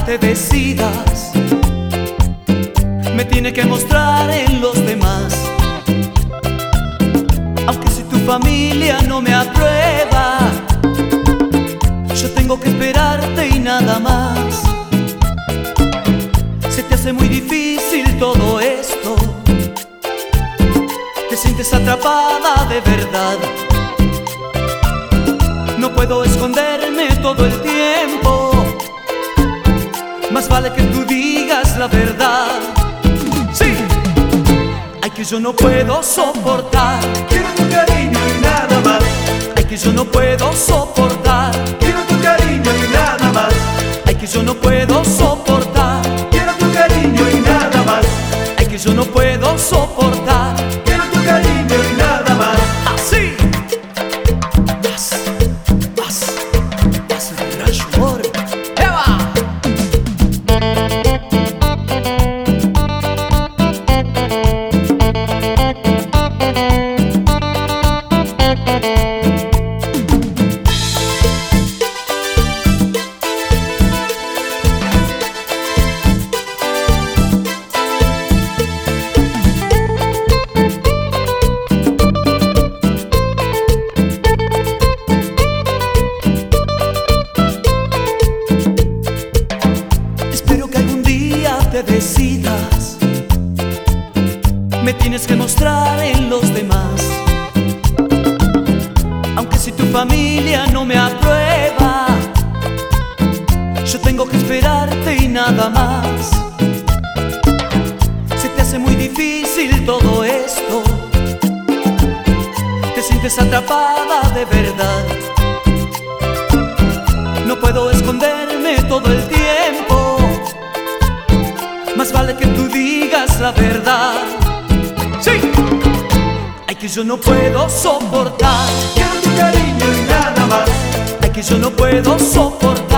te decidas, me tiene que mostrar en los demás. Aunque si tu familia no me aprueba, yo tengo que esperarte y nada más. Se te hace muy difícil todo esto, te sientes atrapada de verdad. No puedo esconderme todo el tiempo, más vale que tú digas la verdad. Sí, ay, que yo no puedo soportar, Quiero tu cariño y nada más. ay, que yo no puedo soportar, Quiero tu cariño y nada más. ay, que yo no puedo soportar, Quiero tu cariño y nada más. ay, que yo no puedo soportar. Quiero tu cariño y nada más. Así, más el rayo, amor. ¡Eva! Espero que algún día te decidas, me tienes que mostrar en los demás. Aunque si tu familia no me aprueba, yo tengo que esperarte y nada más. Se te hace muy difícil todo esto, te sientes atrapada de verdad. No puedo esconderme todo el tiempo, más vale que tú digas la verdad. Sí, ay, que yo no puedo soportar, Quiero tu cariño y nada más. ay, que yo no puedo soportar,